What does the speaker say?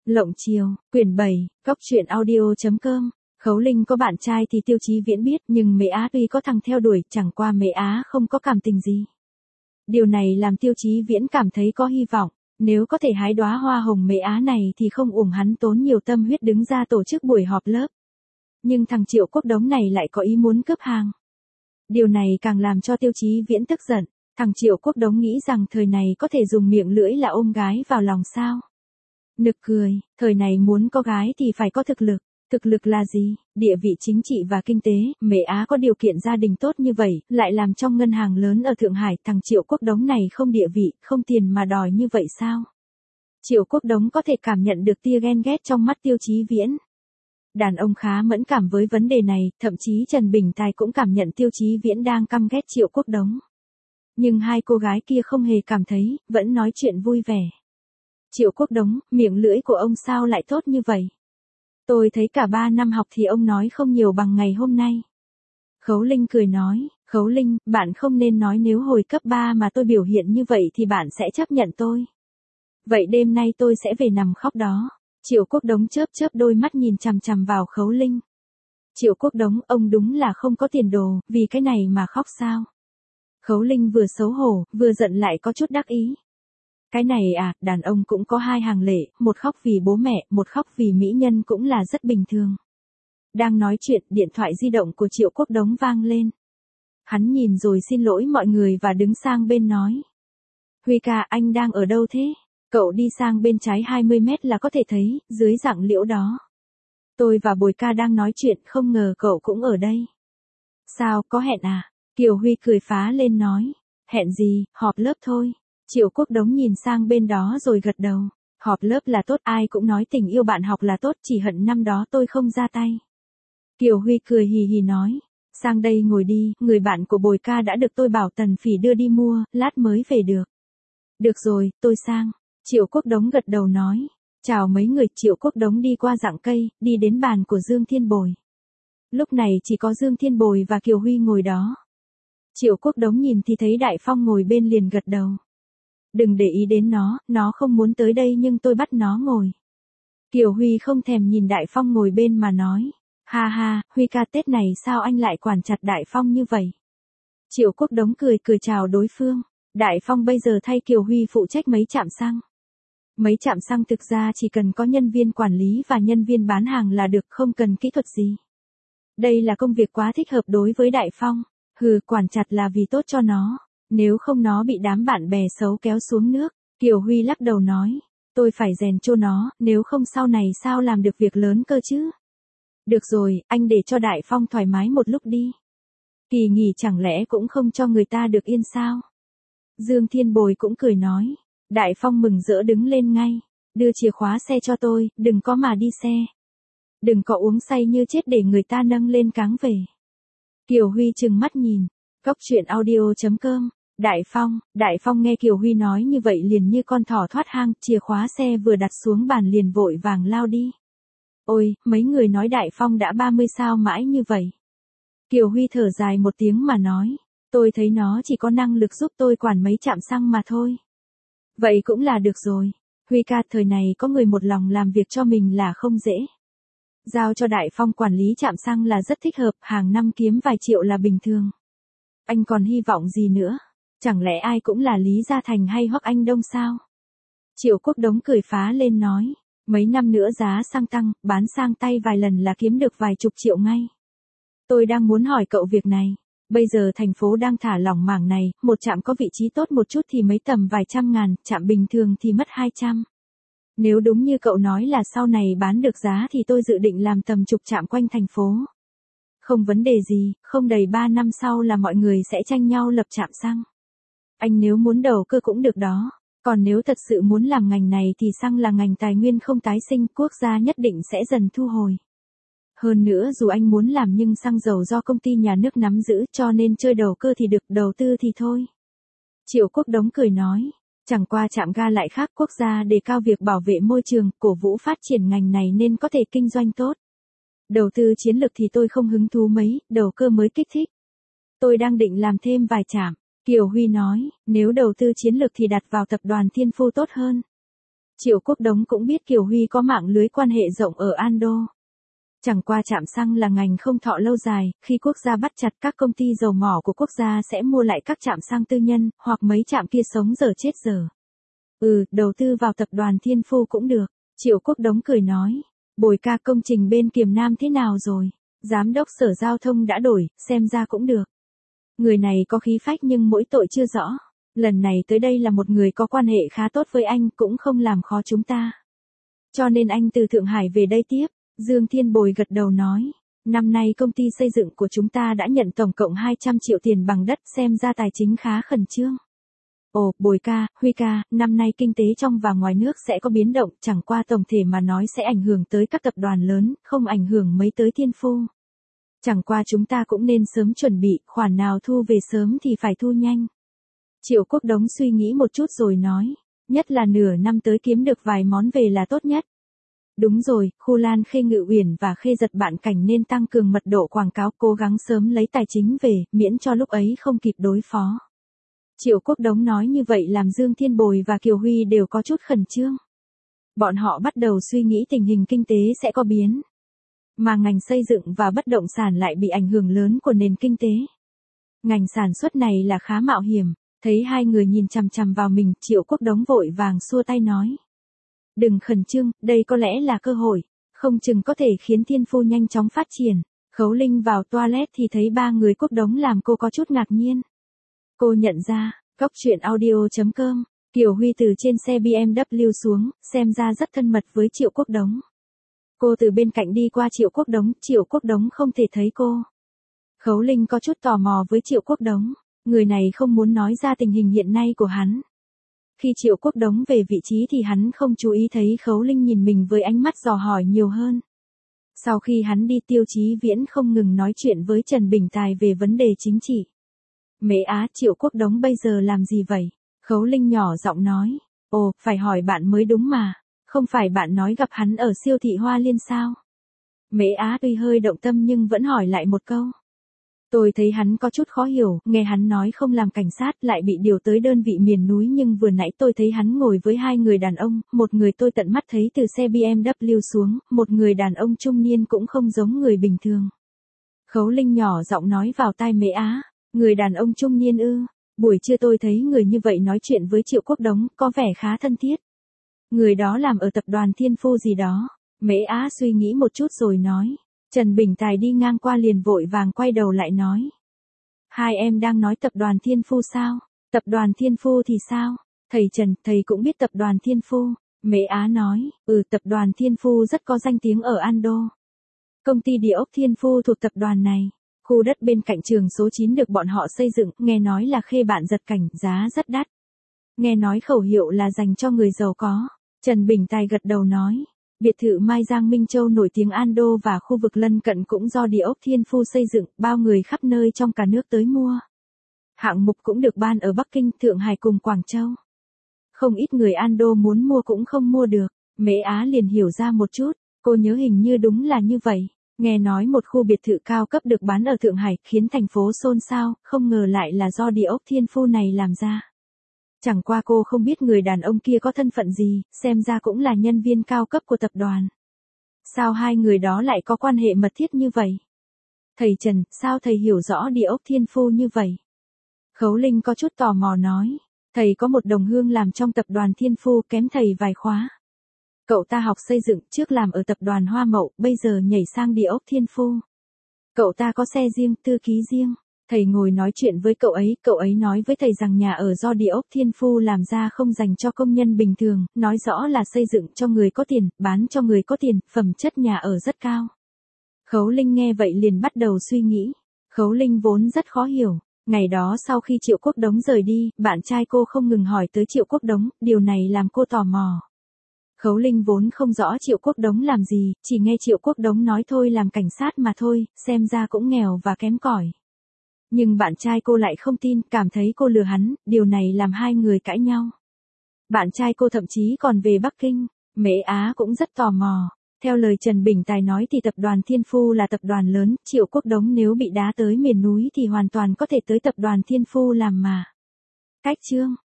Lộng Chiều, quyển 7, Cóc truyện audio.com. Khấu Linh có bạn trai thì Tiêu Chí Viễn biết, nhưng Mễ Á tuy có thằng theo đuổi, chẳng qua Mễ Á không có cảm tình gì. Điều này làm Tiêu Chí Viễn cảm thấy có hy vọng, nếu có thể hái đóa hoa hồng Mễ Á này thì không uổng hắn tốn nhiều tâm huyết đứng ra tổ chức buổi họp lớp. Nhưng thằng Triệu Quốc Đống này lại có ý muốn cướp hàng. Điều này càng làm cho Tiêu Chí Viễn tức giận, thằng Triệu Quốc Đống nghĩ rằng thời này có thể dùng miệng lưỡi là ôm gái vào lòng sao. Nực cười, thời này muốn có gái thì phải có thực lực. Thực lực là gì? Địa vị chính trị và kinh tế. Mễ Á có điều kiện gia đình tốt như vậy, lại làm trong ngân hàng lớn ở Thượng Hải, thằng Triệu Quốc Đống này không địa vị, không tiền mà đòi như vậy sao? Triệu Quốc Đống có thể cảm nhận được tia ghen ghét trong mắt Tiêu Chí Viễn. Đàn ông khá mẫn cảm với vấn đề này, thậm chí Trần Bình Tài cũng cảm nhận Tiêu Chí Viễn đang căm ghét Triệu Quốc Đống. Nhưng hai cô gái kia không hề cảm thấy, vẫn nói chuyện vui vẻ. Triệu Quốc Đống, miệng lưỡi của ông sao lại tốt như vậy? Tôi thấy cả 3 năm học thì ông nói không nhiều bằng ngày hôm nay. Khấu Linh cười nói, Khấu Linh, bạn không nên nói nếu hồi cấp 3 mà tôi biểu hiện như vậy thì bạn sẽ chấp nhận tôi. Vậy đêm nay tôi sẽ về nằm khóc đó. Triệu Quốc Đống chớp chớp đôi mắt nhìn chằm chằm vào Khấu Linh. Triệu Quốc Đống, ông đúng là không có tiền đồ, vì cái này mà khóc sao? Khấu Linh vừa xấu hổ, vừa giận lại có chút đắc ý. Cái này à, đàn ông cũng có hai hàng lệ, một khóc vì bố mẹ, một khóc vì mỹ nhân cũng là rất bình thường. Đang nói chuyện, điện thoại di động của Triệu Quốc Đống vang lên. Hắn nhìn rồi xin lỗi mọi người và đứng sang bên nói. Huy ca, anh đang ở đâu thế? Cậu đi sang bên trái 20 mét là có thể thấy, dưới rặng liễu đó. Tôi và Bồi ca đang nói chuyện, không ngờ cậu cũng ở đây. Sao, có hẹn à? Kiều Huy cười phá lên nói. Hẹn gì, họp lớp thôi. Triệu Quốc Đống nhìn sang bên đó rồi gật đầu. Họp lớp là tốt, ai cũng nói tình yêu bạn học là tốt, chỉ hận năm đó tôi không ra tay. Kiều Huy cười hì hì nói. Sang đây ngồi đi, người bạn của Bồi ca đã được tôi bảo Tần Phỉ đưa đi mua, lát mới về được. Được rồi, tôi sang. Triệu Quốc Đống gật đầu nói. Chào mấy người. Triệu Quốc Đống đi qua rặng cây, đi đến bàn của Dương Thiên Bồi. Lúc này chỉ có Dương Thiên Bồi và Kiều Huy ngồi đó. Triệu Quốc Đống nhìn thì thấy Đại Phong ngồi bên liền gật đầu. Đừng để ý đến nó không muốn tới đây nhưng tôi bắt nó ngồi. Kiều Huy không thèm nhìn Đại Phong ngồi bên mà nói. Ha ha, Huy ca, Tết này sao anh lại quản chặt Đại Phong như vậy? Triệu Quốc Đống cười chào đối phương. Đại Phong bây giờ thay Kiều Huy phụ trách mấy trạm xăng. Mấy trạm xăng thực ra chỉ cần có nhân viên quản lý và nhân viên bán hàng là được, không cần kỹ thuật gì. Đây là công việc quá thích hợp đối với Đại Phong. Quản chặt là vì tốt cho nó. Nếu không nó bị đám bạn bè xấu kéo xuống nước. Kiều Huy lắc đầu nói. Tôi phải rèn cho nó, nếu không sau này sao làm được việc lớn cơ chứ? Được rồi, anh để cho Đại Phong thoải mái một lúc đi. Kỳ nghỉ chẳng lẽ cũng không cho người ta được yên sao? Dương Thiên Bồi cũng cười nói. Đại Phong mừng rỡ đứng lên ngay. Đưa chìa khóa xe cho tôi, đừng có mà đi xe. Đừng có uống say như chết để người ta nâng lên cáng về. Kiều Huy trừng mắt nhìn. Cóc truyện audio.com. Đại Phong nghe Kiều Huy nói như vậy liền như con thỏ thoát hang, chìa khóa xe vừa đặt xuống bàn liền vội vàng lao đi. Ôi, mấy người nói Đại Phong đã 30 sao mãi như vậy. Kiều Huy thở dài một tiếng mà nói. Tôi thấy nó chỉ có năng lực giúp tôi quản mấy trạm xăng mà thôi. Vậy cũng là được rồi. Huy ca, thời này có người một lòng làm việc cho mình là không dễ. Giao cho Đại Phong quản lý trạm xăng là rất thích hợp, hàng năm kiếm vài triệu là bình thường. Anh còn hy vọng gì nữa? Chẳng lẽ ai cũng là Lý Gia Thành hay Hoắc Anh Đông sao? Triệu Quốc Đống cười phá lên nói. Mấy năm nữa giá xăng tăng, bán sang tay vài lần là kiếm được vài chục triệu ngay. Tôi đang muốn hỏi cậu việc này. Bây giờ thành phố đang thả lỏng mảng này, một trạm có vị trí tốt một chút thì mấy tầm vài trăm ngàn, trạm bình thường thì mất 200. Nếu đúng như cậu nói là sau này bán được giá thì tôi dự định làm tầm chục trạm quanh thành phố. Không vấn đề gì, không đầy 3 năm sau là mọi người sẽ tranh nhau lập trạm xăng. Anh nếu muốn đầu cơ cũng được đó. Còn nếu thật sự muốn làm ngành này thì xăng là ngành tài nguyên không tái sinh, quốc gia nhất định sẽ dần thu hồi. Hơn nữa dù anh muốn làm nhưng xăng dầu do công ty nhà nước nắm giữ cho nên chơi đầu cơ thì được, đầu tư thì thôi. Triệu Quốc Đống cười nói. Chẳng qua trạm ga lại khác, quốc gia đề cao việc bảo vệ môi trường, cổ vũ phát triển ngành này nên có thể kinh doanh tốt. Đầu tư chiến lược thì tôi không hứng thú mấy, đầu cơ mới kích thích. Tôi đang định làm thêm vài trạm. Kiều Huy nói, nếu đầu tư chiến lược thì đặt vào tập đoàn Thiên Phu tốt hơn. Triệu Quốc Đống cũng biết Kiều Huy có mạng lưới quan hệ rộng ở Ando. Chẳng qua trạm xăng là ngành không thọ lâu dài, khi quốc gia bắt chặt các công ty dầu mỏ của quốc gia sẽ mua lại các trạm xăng tư nhân, hoặc mấy trạm kia sống dở chết dở. Đầu tư vào tập đoàn Thiên Phu cũng được, Triệu Quốc Đống cười nói. Bồi ca, công trình bên Kiềm Nam thế nào rồi? Giám đốc sở giao thông đã đổi, xem ra cũng được. Người này có khí phách nhưng mỗi tội chưa rõ. Lần này tới đây là một người có quan hệ khá tốt với anh, cũng không làm khó chúng ta. Cho nên anh từ Thượng Hải về đây tiếp. Dương Thiên Bồi gật đầu nói. Năm nay công ty xây dựng của chúng ta đã nhận tổng cộng 200 triệu tiền bằng đất, xem ra tài chính khá khẩn trương. Ồ, Bồi ca, Huy ca, năm nay kinh tế trong và ngoài nước sẽ có biến động, chẳng qua tổng thể mà nói sẽ ảnh hưởng tới các tập đoàn lớn, không ảnh hưởng mấy tới Thiên Phu. Chẳng qua chúng ta cũng nên sớm chuẩn bị, khoản nào thu về sớm thì phải thu nhanh. Triệu Quốc Đống suy nghĩ một chút rồi nói, nhất là nửa năm tới kiếm được vài món về là tốt nhất. Đúng rồi, khu Lan Khê Ngự Uyển và Khê Giật Bạn Cảnh nên tăng cường mật độ quảng cáo, cố gắng sớm lấy tài chính về, miễn cho lúc ấy không kịp đối phó. Triệu Quốc Đống nói như vậy làm Dương Thiên Bồi và Kiều Huy đều có chút khẩn trương. Bọn họ bắt đầu suy nghĩ tình hình kinh tế sẽ có biến. Mà ngành xây dựng và bất động sản lại bị ảnh hưởng lớn của nền kinh tế. Ngành sản xuất này là khá mạo hiểm, thấy hai người nhìn chằm chằm vào mình, Triệu Quốc Đống vội vàng xua tay nói. Đừng khẩn trương, đây có lẽ là cơ hội, không chừng có thể khiến Thiên Phu nhanh chóng phát triển. Khấu Linh vào toilet thì thấy ba người Quốc Đống làm cô có chút ngạc nhiên. Cô nhận ra, góc truyện audio.com, Kiều Huy từ trên xe BMW xuống, xem ra rất thân mật với Triệu Quốc Đống. Cô từ bên cạnh đi qua Triệu Quốc Đống không thể thấy cô. Khấu Linh có chút tò mò với Triệu Quốc Đống, người này không muốn nói ra tình hình hiện nay của hắn. Khi Triệu Quốc Đống về vị trí thì hắn không chú ý thấy Khấu Linh nhìn mình với ánh mắt dò hỏi nhiều hơn. Sau khi hắn đi, Tiêu Chí Viễn không ngừng nói chuyện với Trần Bình Tài về vấn đề chính trị. Mễ Á, Triệu Quốc Đống bây giờ làm gì vậy? Khấu Linh nhỏ giọng nói. Ồ, phải hỏi bạn mới đúng mà. Không phải bạn nói gặp hắn ở siêu thị Hoa Liên sao? Mễ Á tuy hơi động tâm nhưng vẫn hỏi lại một câu. Tôi thấy hắn có chút khó hiểu, nghe hắn nói không làm cảnh sát lại bị điều tới đơn vị miền núi, nhưng vừa nãy tôi thấy hắn ngồi với hai người đàn ông, một người tôi tận mắt thấy từ xe BMW xuống, một người đàn ông trung niên cũng không giống người bình thường. Khấu Linh nhỏ giọng nói vào tai Mễ Á, người đàn ông trung niên ư? Buổi trưa tôi thấy người như vậy nói chuyện với Triệu Quốc Đống, có vẻ khá thân thiết. Người đó làm ở tập đoàn Thiên Phu gì đó. Mễ Á suy nghĩ một chút rồi nói. Trần Bình Tài đi ngang qua liền vội vàng quay đầu lại nói. Hai em đang nói tập đoàn Thiên Phu sao? Tập đoàn Thiên Phu thì sao? Thầy Trần, thầy cũng biết tập đoàn Thiên Phu. Mễ Á nói, tập đoàn Thiên Phu rất có danh tiếng ở Ando. Công ty địa ốc Thiên Phu thuộc tập đoàn này. Khu đất bên cạnh trường số 9 được bọn họ xây dựng, nghe nói là Khê Bạn Giật Cảnh, giá rất đắt. Nghe nói khẩu hiệu là dành cho người giàu có. Trần Bình Tài gật đầu nói. Biệt thự Mai Giang Minh Châu nổi tiếng Ando và khu vực lân cận cũng do địa ốc Thiên Phu xây dựng, bao người khắp nơi trong cả nước tới mua. Hạng mục cũng được ban ở Bắc Kinh, Thượng Hải cùng Quảng Châu. Không ít người Ando muốn mua cũng không mua được. Mễ Á liền hiểu ra một chút, cô nhớ hình như đúng là như vậy. Nghe nói một khu biệt thự cao cấp được bán ở Thượng Hải, khiến thành phố xôn xao, không ngờ lại là do địa ốc Thiên Phu này làm ra. Chẳng qua cô không biết người đàn ông kia có thân phận gì, xem ra cũng là nhân viên cao cấp của tập đoàn. Sao hai người đó lại có quan hệ mật thiết như vậy? Thầy Trần, sao thầy hiểu rõ địa ốc Thiên Phu như vậy? Khấu Linh có chút tò mò nói. Thầy có một đồng hương làm trong tập đoàn Thiên Phu, kém thầy vài khóa. Cậu ta học xây dựng, trước làm ở tập đoàn Hoa Mậu, bây giờ nhảy sang địa ốc Thiên Phu. Cậu ta có xe riêng, thư ký riêng. Thầy ngồi nói chuyện với cậu ấy nói với thầy rằng nhà ở do địa ốc Thiên Phu làm ra không dành cho công nhân bình thường, nói rõ là xây dựng cho người có tiền, bán cho người có tiền, phẩm chất nhà ở rất cao. Khấu Linh nghe vậy liền bắt đầu suy nghĩ. Khấu Linh vốn rất khó hiểu. Ngày đó sau khi Triệu Quốc Đống rời đi, bạn trai cô không ngừng hỏi tới Triệu Quốc Đống, điều này làm cô tò mò. Khấu Linh vốn không rõ Triệu Quốc Đống làm gì, chỉ nghe Triệu Quốc Đống nói thôi làm cảnh sát mà thôi, xem ra cũng nghèo và kém cỏi. Nhưng bạn trai cô lại không tin, cảm thấy cô lừa hắn, điều này làm hai người cãi nhau. Bạn trai cô thậm chí còn về Bắc Kinh, Mễ Á cũng rất tò mò. Theo lời Trần Bình Tài nói thì tập đoàn Thiên Phu là tập đoàn lớn, Triệu Quốc Đống nếu bị đá tới miền núi thì hoàn toàn có thể tới tập đoàn Thiên Phu làm mà. Cách chương